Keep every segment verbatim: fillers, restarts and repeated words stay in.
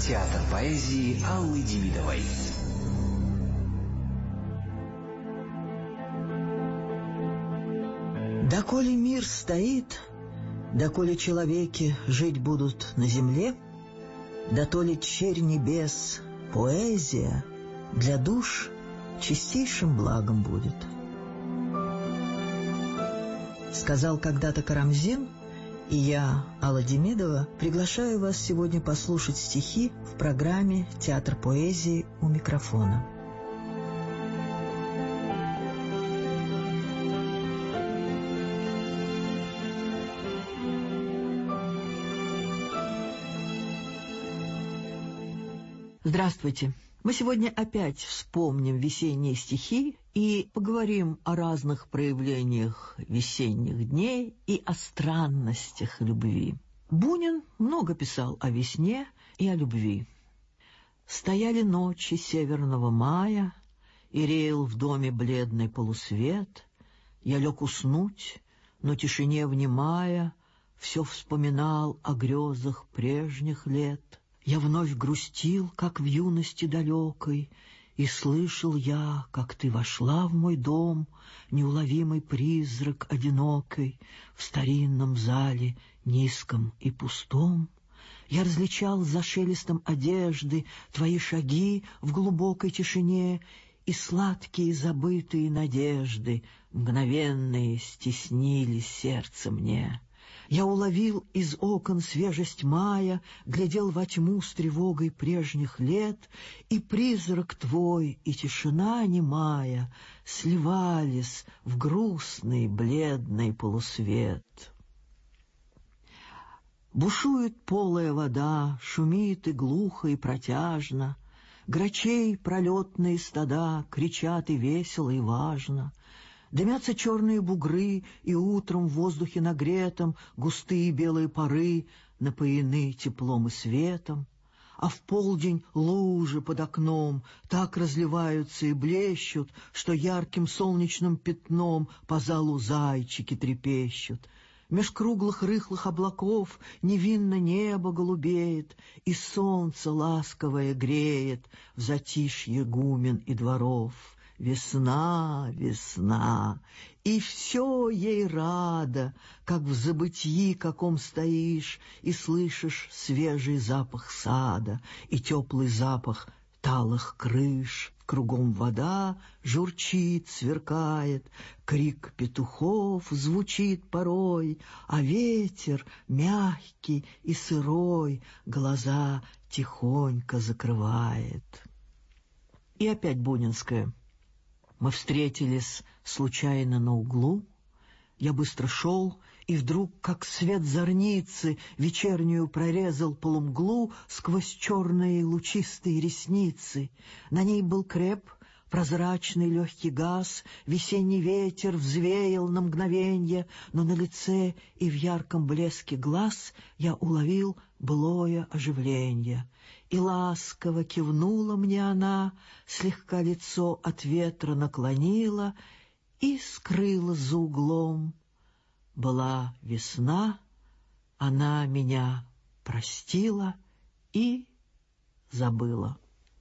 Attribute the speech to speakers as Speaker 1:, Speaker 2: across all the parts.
Speaker 1: Театр поэзии Аллы Демидовой.
Speaker 2: Доколе мир стоит, доколе человеки жить будут на земле, дотоле черь небес, поэзия для душ чистейшим благом будет. Сказал когда-то Карамзин, и я, Алла Демидова, приглашаю вас сегодня послушать стихи в программе «Театр поэзии» у микрофона. Здравствуйте! Мы сегодня опять вспомним весенние стихи и поговорим о разных проявлениях весенних дней и о странностях любви. Бунин много писал о весне и о любви. Стояли ночи северного мая, и реял в доме бледный полусвет. Я лег уснуть, но тишине внимая, все вспоминал о грезах прежних лет. Я вновь грустил, как в юности далекой, и слышал я, как ты вошла в мой дом, неуловимый призрак одинокой, в старинном зале низком и пустом. Я различал за шелестом одежды твои шаги в глубокой тишине, и сладкие забытые надежды, мгновенные, стеснили сердце мне. Я уловил из окон свежесть мая, глядел во тьму с тревогой прежних лет, и призрак твой, и тишина немая сливались в грустный бледный полусвет. Бушует полая вода, шумит и глухо, и протяжно, грачей пролетные стада кричат и весело, и важно. Дымятся черные бугры, и утром в воздухе нагретом густые белые пары напоены теплом и светом, а в полдень лужи под окном так разливаются и блещут, что ярким солнечным пятном по залу зайчики трепещут. Меж круглых рыхлых облаков невинно небо голубеет, и солнце ласковое греет в затишье гумен и дворов. Весна, весна, и все ей рада, как в забытьи каком стоишь, и слышишь свежий запах сада и теплый запах талых крыш. Кругом вода журчит, сверкает, крик петухов звучит порой, а ветер мягкий и сырой глаза тихонько закрывает. И опять бунинская. Мы встретились случайно на углу. Я быстро шел, и вдруг, как свет зорницы, вечернюю прорезал полумглу сквозь черные лучистые ресницы. На ней был креп, прозрачный легкий газ, весенний ветер взвеял на мгновенье, но на лице и в ярком блеске глаз я уловил былое оживление. И ласково кивнула мне она, слегка лицо от ветра наклонила и скрылась за углом. Была весна, она меня простила и забыла.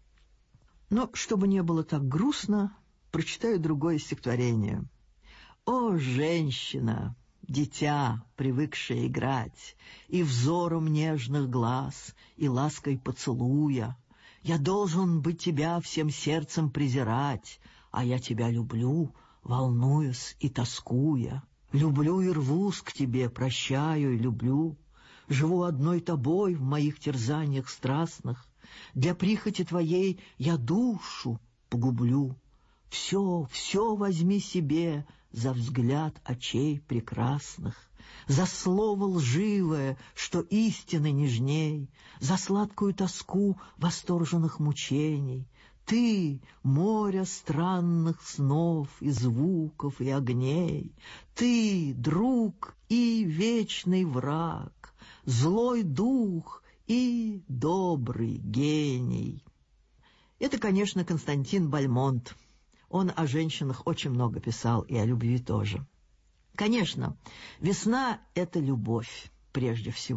Speaker 2: Но, чтобы не было так грустно, прочитаю другое стихотворение. «О, женщина, дитя, привыкшая играть, и взором нежных глаз, и лаской поцелуя, я должен быть тебя всем сердцем презирать, а я тебя люблю, волнуясь и тоскуя. Люблю и рвусь к тебе, прощаю и люблю, живу одной тобой в моих терзаниях страстных, для прихоти твоей я душу погублю. Все, все возьми себе за взгляд очей прекрасных, за слово лживое, что истины нежней, за сладкую тоску восторженных мучений. Ты — море странных снов и звуков и огней, ты — друг и вечный враг, злой дух и добрый гений». Это, конечно, Константин Бальмонт. Он о женщинах очень много писал, и о любви тоже. Конечно, весна — это любовь прежде всего.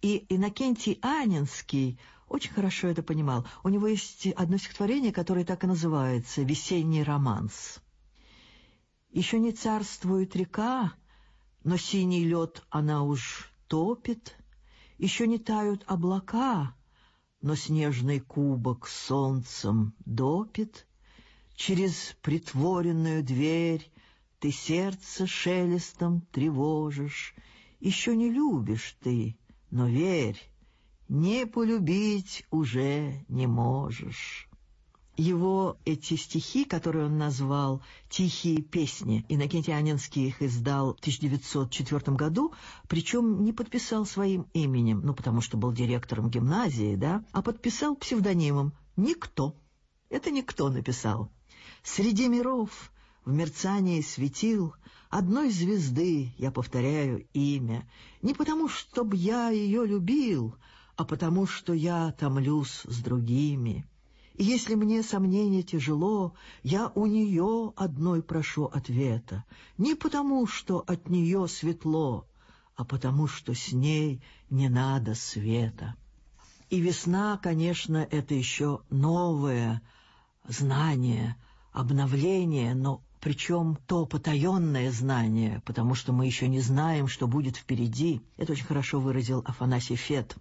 Speaker 2: И Иннокентий Анинский очень хорошо это понимал. У него есть одно стихотворение, которое так и называется «Весенний романс». «Еще не царствует река, но синий лед она уж топит, еще не тают облака, но снежный кубок солнцем допит. Через притворенную дверь ты сердце шелестом тревожишь. Еще не любишь ты, но верь, не полюбить уже не можешь». Его эти стихи, которые он назвал «Тихие песни», Иннокентий Анинский их издал в тысяча девятьсот четвёртом году, причем не подписал своим именем, ну, потому что был директором гимназии, да, а подписал псевдонимом «Никто». Это никто написал. «Среди миров, в мерцании светил, одной звезды, я повторяю имя, не потому, чтоб я ее любил, а потому, что я томлюсь с другими. И если мне сомнение тяжело, я у нее одной прошу ответа, не потому, что от нее светло, а потому, что с ней не надо света». И весна, конечно, это еще новое знание, обновление, но причем то потаенное знание, потому что мы еще не знаем, что будет впереди. Это очень хорошо выразил Афанасий Фет.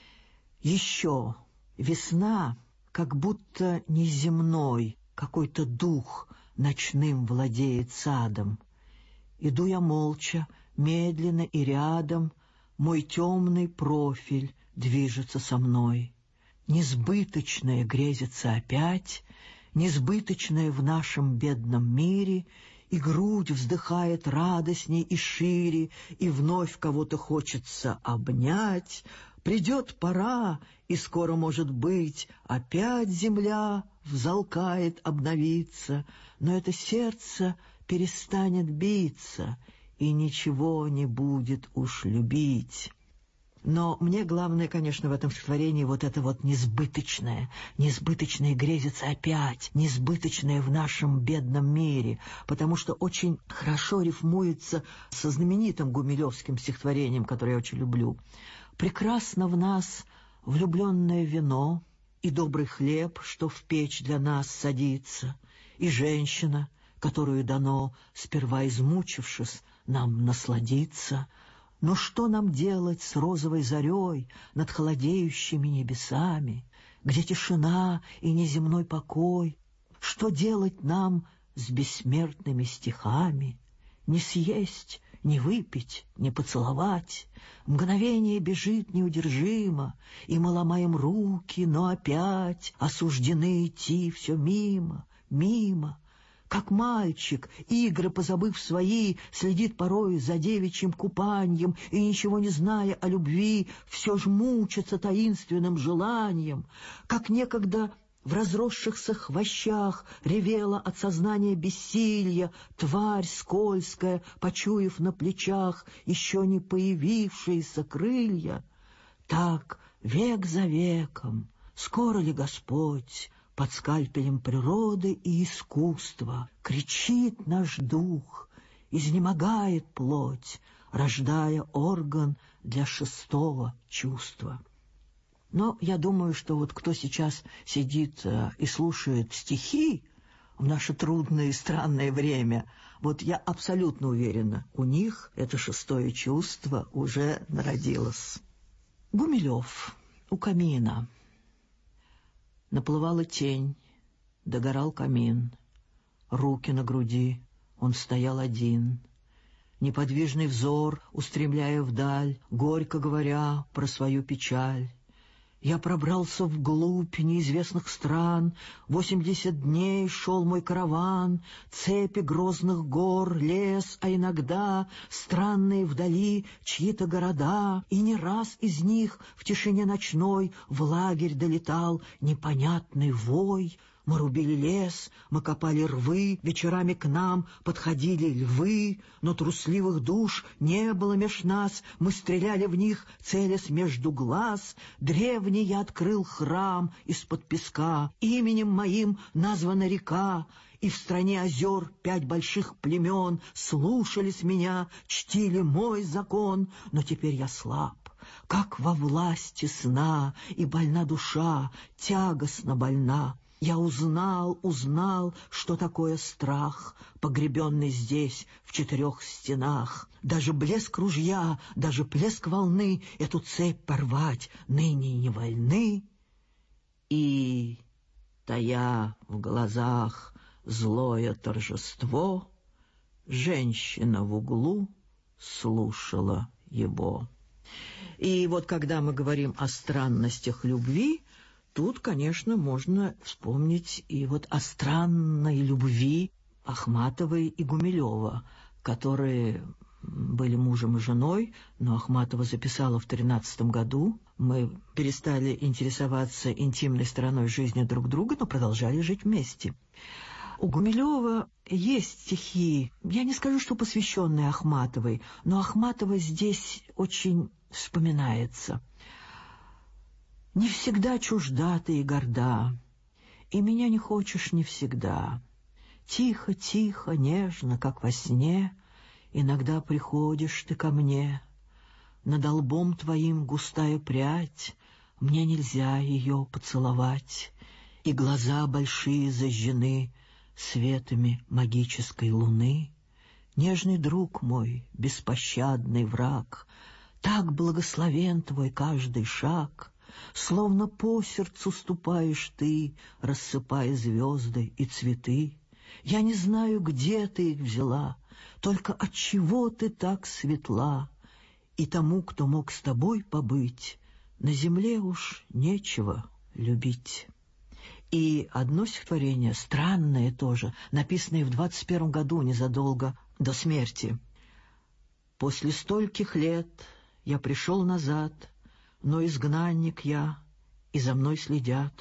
Speaker 2: Еще весна, как будто неземной, какой-то дух ночным владеет садом. Иду я молча, медленно и рядом, мой темный профиль движется со мной. Несбыточное грезится опять, несбыточное в нашем бедном мире, и грудь вздыхает радостней и шире, и вновь кого-то хочется обнять. Придет пора, и скоро, может быть, опять земля взалкает обновиться, но это сердце перестанет биться, и ничего не будет уж любить. Но мне главное, конечно, в этом стихотворении вот это вот несбыточное, несбыточное грезится опять, несбыточное в нашем бедном мире, потому что очень хорошо рифмуется со знаменитым гумилевским стихотворением, которое я очень люблю. «Прекрасно в нас влюбленное вино и добрый хлеб, что в печь для нас садится, и женщина, которую дано, сперва измучившись, нам насладиться. Но что нам делать с розовой зарей над холодеющими небесами, где тишина и неземной покой? Что делать нам с бессмертными стихами? Не съесть, не выпить, не поцеловать. Мгновение бежит неудержимо, и мы ломаем руки, но опять осуждены идти все мимо, мимо. Как мальчик, игры позабыв свои, следит порой за девичьим купаньем и, ничего не зная о любви, все ж мучится таинственным желанием. Как некогда в разросшихся хвощах ревела от сознания бессилья тварь скользкая, почуяв на плечах еще не появившиеся крылья. Так век за веком, скоро ли Господь под скальпелем природы и искусства кричит наш дух, изнемогает плоть, рождая орган для шестого чувства. Но я думаю, что вот кто сейчас сидит э, и слушает стихи в наше трудное и странное время, вот я абсолютно уверена, у них это шестое чувство уже народилось. Гумилев у камина. Наплывала тень, догорал камин. Руки на груди, он стоял один. Неподвижный взор, устремляя вдаль, горько говоря про свою печаль. Я пробрался вглубь неизвестных стран, восемьдесят дней шел мой караван, цепи грозных гор, лес, а иногда странные вдали чьи-то города, и не раз из них в тишине ночной в лагерь долетал непонятный вой. Мы рубили лес, мы копали рвы, вечерами к нам подходили львы, но трусливых душ не было меж нас, мы стреляли в них, целясь между глаз. Древний я открыл храм из-под песка, именем моим названа река, и в стране озер пять больших племен слушались меня, чтили мой закон, но теперь я слаб. как во власти сна, и больна душа, тягостно больна. Я узнал, узнал, что такое страх, погребенный здесь, в четырех стенах. Даже блеск ружья, даже плеск волны эту цепь порвать ныне не вольны. И, тая в глазах злое торжество, женщина в углу слушала его. И вот когда мы говорим о странностях любви, тут, конечно, можно вспомнить и вот о странной любви Ахматовой и Гумилева, которые были мужем и женой, но Ахматова записала в тринадцатом году. Мы перестали интересоваться интимной стороной жизни друг друга, но продолжали жить вместе. У Гумилева есть стихи, я не скажу, что посвященные Ахматовой, но Ахматова здесь очень вспоминается. «Не всегда чужда ты и горда, и меня не хочешь не всегда. Тихо, тихо, нежно, как во сне, иногда приходишь ты ко мне. Над лбом твоим густая прядь, мне нельзя ее поцеловать, и глаза большие зажжены светами магической луны. Нежный друг мой, беспощадный враг, так благословен твой каждый шаг, словно по сердцу ступаешь ты, рассыпая звезды и цветы. Я не знаю, где ты их взяла, только отчего ты так светла, и тому, кто мог с тобой побыть, на земле уж нечего любить». И одно стихотворение, странное тоже, написанное в двадцать первом году, незадолго до смерти. «После стольких лет я пришел назад, но изгнанник я, и за мной следят.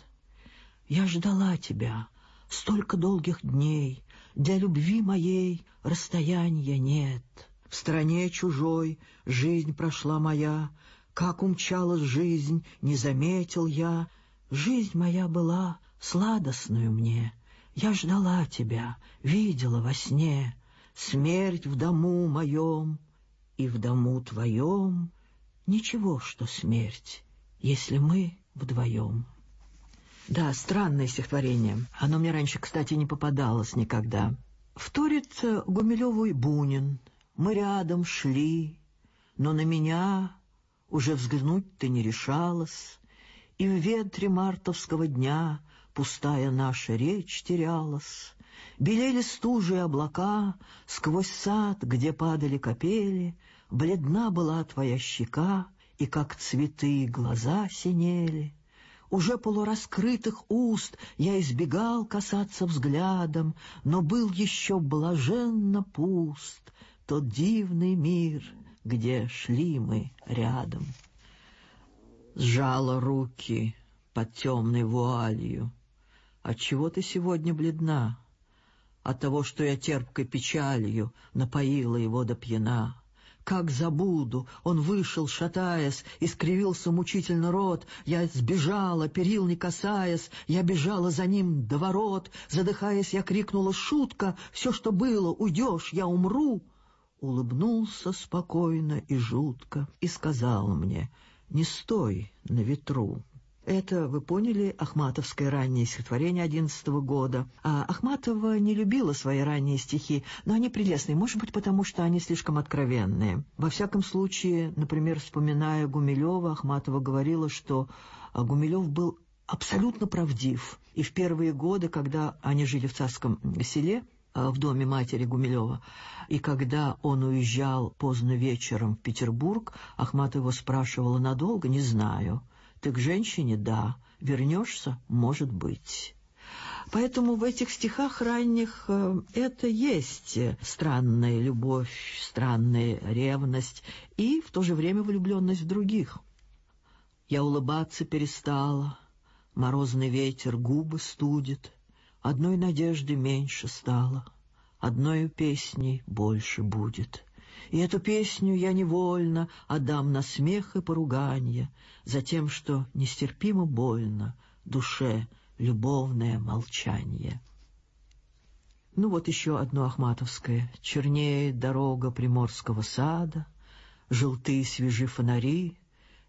Speaker 2: Я ждала тебя столько долгих дней, для любви моей расстояния нет. В стране чужой жизнь прошла моя, как умчалась жизнь, не заметил я. Жизнь моя была сладостную мне, я ждала тебя, видела во сне. Смерть в дому моем и в дому твоем, ничего, что смерть, если мы вдвоем». Да, странное стихотворение. Оно мне раньше, кстати, не попадалось никогда. Вторит Гумилеву и Бунин. «Мы рядом шли, но на меня уже взглянуть ты не решалась, и в ветре мартовского дня пустая наша речь терялась. Белели стужи облака, сквозь сад, где падали капели, бледна была твоя щека, и как цветы глаза синели. Уже полураскрытых уст я избегал касаться взглядом, но был еще блаженно пуст тот дивный мир, где шли мы рядом». Сжала руки под темной вуалью. «Отчего ты сегодня бледна? От того, что я терпкой печалью напоила его до пьяна. Как забуду, он вышел, шатаясь, и скривился мучительно рот. Я сбежала, перил не касаясь, я бежала за ним до ворот. Задыхаясь, я крикнула: «Шутка! Все, что было, уйдешь, я умру!» Улыбнулся спокойно и жутко и сказал мне: «Не стой на ветру». Это, вы поняли, ахматовское раннее стихотворение одиннадцатого года. А Ахматова не любила свои ранние стихи, но они прелестные, может быть, потому что они слишком откровенные. Во всяком случае, например, вспоминая Гумилева, Ахматова говорила, что Гумилев был абсолютно правдив. И в первые годы, когда они жили в Царском селе, в доме матери Гумилева, и когда он уезжал поздно вечером в Петербург, Ахматова его спрашивала: «Надолго? Не знаю». «Ты к женщине?» «Да». «Вернешься?» «Может быть». Поэтому в этих стихах ранних это есть странная любовь, странная ревность и в то же время влюбленность в других. Я улыбаться перестала, морозный ветер губы студит, одной надежды меньше стало, одной песней больше будет. И эту песню я невольно отдам на смех и поруганье за тем, что нестерпимо больно душе любовное молчанье. Ну вот еще одно ахматовское. Чернеет дорога приморского сада, желтые свежи фонари,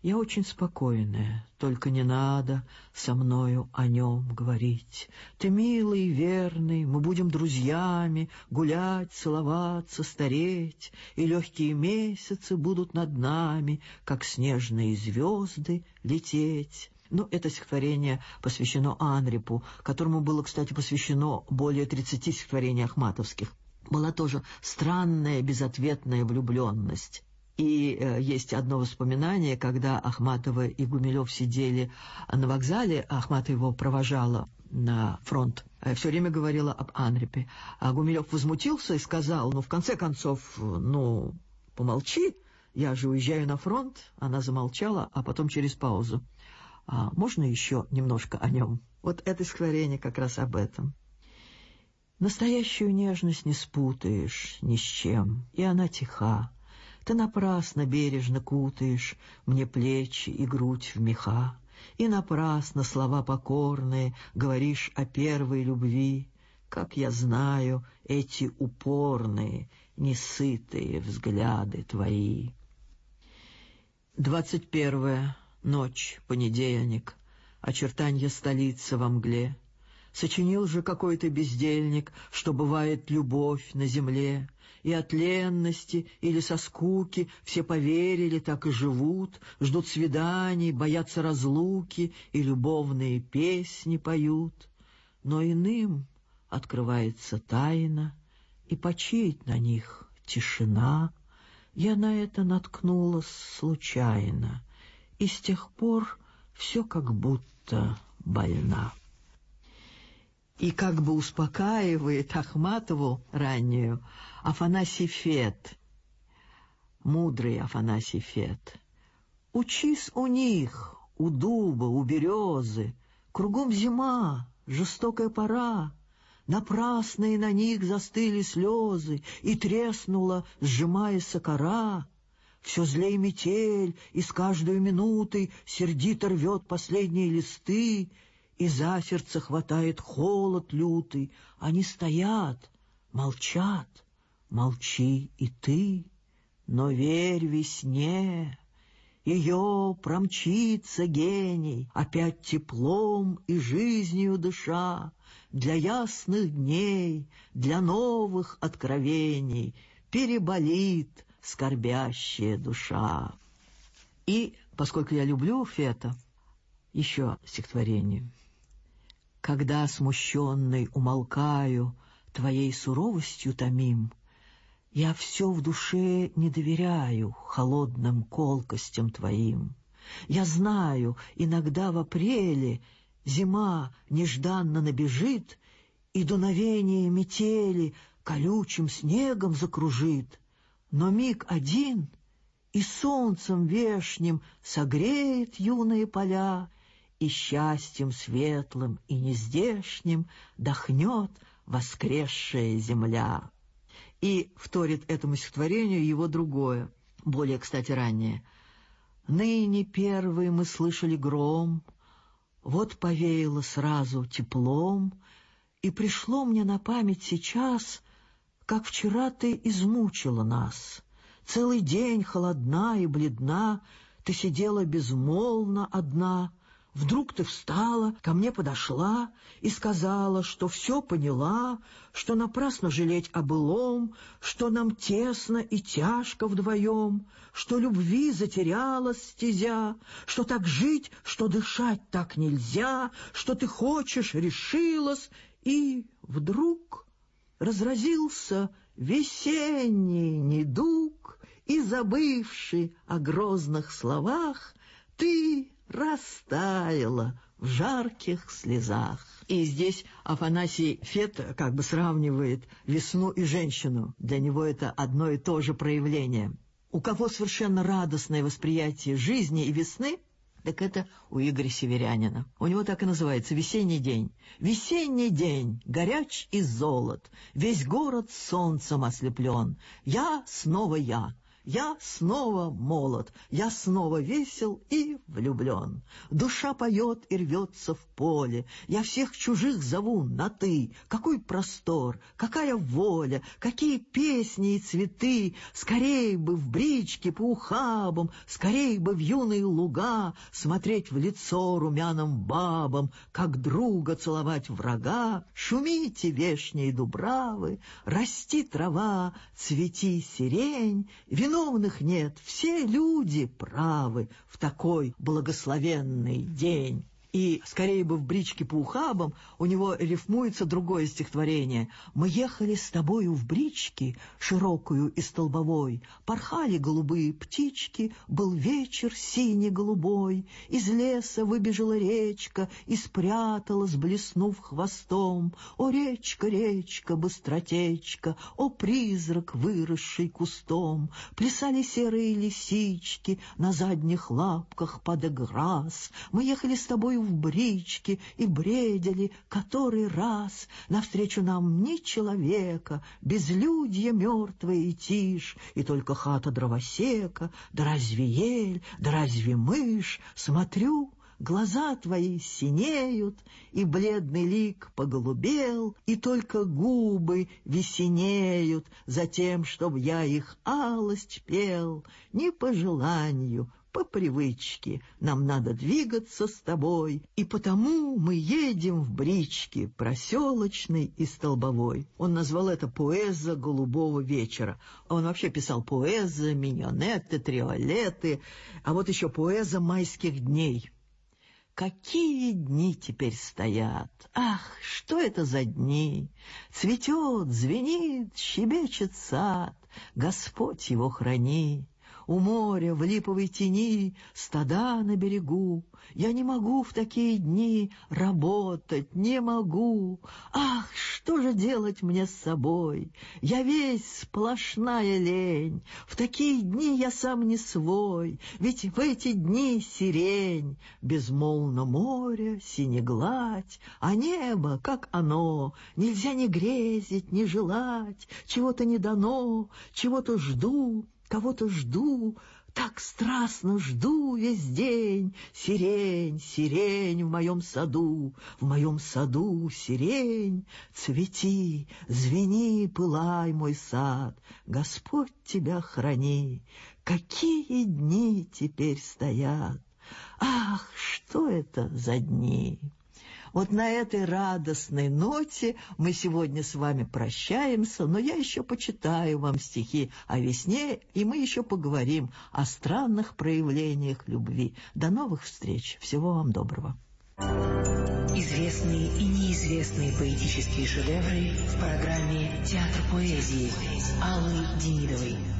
Speaker 2: Я очень спокойная, только не надо со мною о нем говорить. Ты милый, верный, мы будем друзьями, гулять, целоваться, стареть, и легкие месяцы будут над нами, как снежные звезды, лететь. Ну, это стихотворение посвящено Анрипу, которому было, кстати, посвящено более тридцати стихотворений ахматовских. Была тоже странная безответная влюбленность. И э, есть одно воспоминание, когда Ахматова и Гумилев сидели на вокзале, Ахматова его провожала на фронт, э, все время говорила об Анрипе. А Гумилев возмутился и сказал: ну, в конце концов, ну, помолчи, я же уезжаю на фронт. Она замолчала, а потом через паузу: а можно еще немножко о нем? Вот это стихотворение как раз об этом. Настоящую нежность не спутаешь ни с чем, и она тиха. Ты напрасно бережно кутаешь мне плечи и грудь в меха, и напрасно слова покорные говоришь о первой любви. Как я знаю эти упорные, несытые взгляды твои. Двадцать первая. Ночь, понедельник. Очертанья столицы во мгле. Сочинил же какой-то бездельник, что бывает любовь на земле, и от ленности или со скуки все поверили, так и живут, ждут свиданий, боятся разлуки и любовные песни поют. Но иным открывается тайна, и почиет на них тишина. Я на это наткнулась случайно, и с тех пор все как будто больна. И как бы успокаивает Ахматову раннюю Афанасий Фет, мудрый Афанасий Фет. Учись у них, у дуба, у березы, кругом зима, жестокая пора, напрасные на них застыли слезы, и треснула, сжимаясь кора. Все злей метель, и с каждой минутой сердито рвет последние листы, и за сердце хватает холод лютый. Они стоят, молчат, молчи и ты, но верь весне. Ее промчится гений, опять теплом и жизнью дыша, для ясных дней, для новых откровений переболит скорбящая душа. И, поскольку я люблю Фета, еще стихотворение. Когда смущенный умолкаю, твоей суровостью томим, я все в душе не доверяю холодным колкостям твоим. Я знаю, иногда в апреле зима нежданно набежит, и дуновение метели колючим снегом закружит, но миг один и солнцем вешним согреет юные поля, и счастьем светлым и нездешним дохнет воскресшая земля. И вторит этому стихотворению его другое, более, кстати, раннее. Ныне первый мы слышали гром, вот повеяло сразу теплом, и пришло мне на память сейчас, как вчера ты измучила нас. Целый день холодна и бледна, ты сидела безмолвно одна. Вдруг ты встала, ко мне подошла и сказала, что все поняла, что напрасно жалеть о былом, что нам тесно и тяжко вдвоем, что любви затерялась стезя, что так жить, что дышать так нельзя, что ты хочешь, решилась, и вдруг разразился весенний недуг, и, забывши о грозных словах, ты растаяла в жарких слезах. И здесь Афанасий Фет как бы сравнивает весну и женщину. Для него это одно и то же проявление. У кого совершенно радостное восприятие жизни и весны, так это у Игоря Северянина. У него так и называется «Весенний день». «Весенний день, горяч и золот, весь город солнцем ослеплен. Я снова я, Я снова молод, я снова весел и влюблен. Душа поет и рвется в поле, я всех чужих зову на «ты». Какой простор, какая воля, какие песни и цветы! Скорей бы в бричке по ухабам, скорей бы в юные луга, смотреть в лицо румяным бабам, как друга целовать врага. Шумите вешние дубравы, расти трава, цвети сирень, виновных нет, все люди правы в такой благословенный день. И скорее бы в бричке по ухабам у него рифмуется другое стихотворение. «Мы ехали с тобою в бричке, широкую и столбовой, порхали голубые птички, был вечер синий-голубой, из леса выбежала речка и спряталась, блеснув хвостом. О, речка, речка, быстротечка, о, призрак, выросший кустом! Плясали серые лисички на задних лапках под эграс. Мы ехали с тобою в бричке и бредили который раз. Навстречу нам ни человека, безлюдье мертвое и тишь, и только хата дровосека. Да разве ель, да разве мышь? Смотрю, глаза твои синеют, и бледный лик поголубел, и только губы весенеют за тем, чтоб я их алость пел. Не по желанию, по привычке нам надо двигаться с тобой, и потому мы едем в бричке проселочной и столбовой». Он назвал это «Поэза голубого вечера». Он вообще писал поэза, миньонеты, триолеты, а вот еще поэза майских дней. Какие дни теперь стоят! Ах, что это за дни! Цветет, звенит, щебечет сад, Господь его храни. У моря в липовой тени стада на берегу. Я не могу в такие дни работать, не могу. Ах, что же делать мне с собой? Я весь сплошная лень. В такие дни я сам не свой, ведь в эти дни сирень. Безмолвно море, синегладь, а небо, как оно. Нельзя ни грезить, ни желать, чего-то не дано, чего-то жду, кого-то жду, так страстно жду весь день. Сирень, сирень в моем саду, в моем саду сирень. Цвети, звени, пылай, мой сад, Господь тебя храни. Какие дни теперь стоят! Ах, что это за дни! Вот на этой радостной ноте мы сегодня с вами прощаемся, но я еще почитаю вам стихи о весне, и мы еще поговорим о странных проявлениях любви. До новых встреч. Всего вам доброго.
Speaker 1: Известные и неизвестные поэтические шедевры в программе «Театр поэзии» Аллы Демидовой.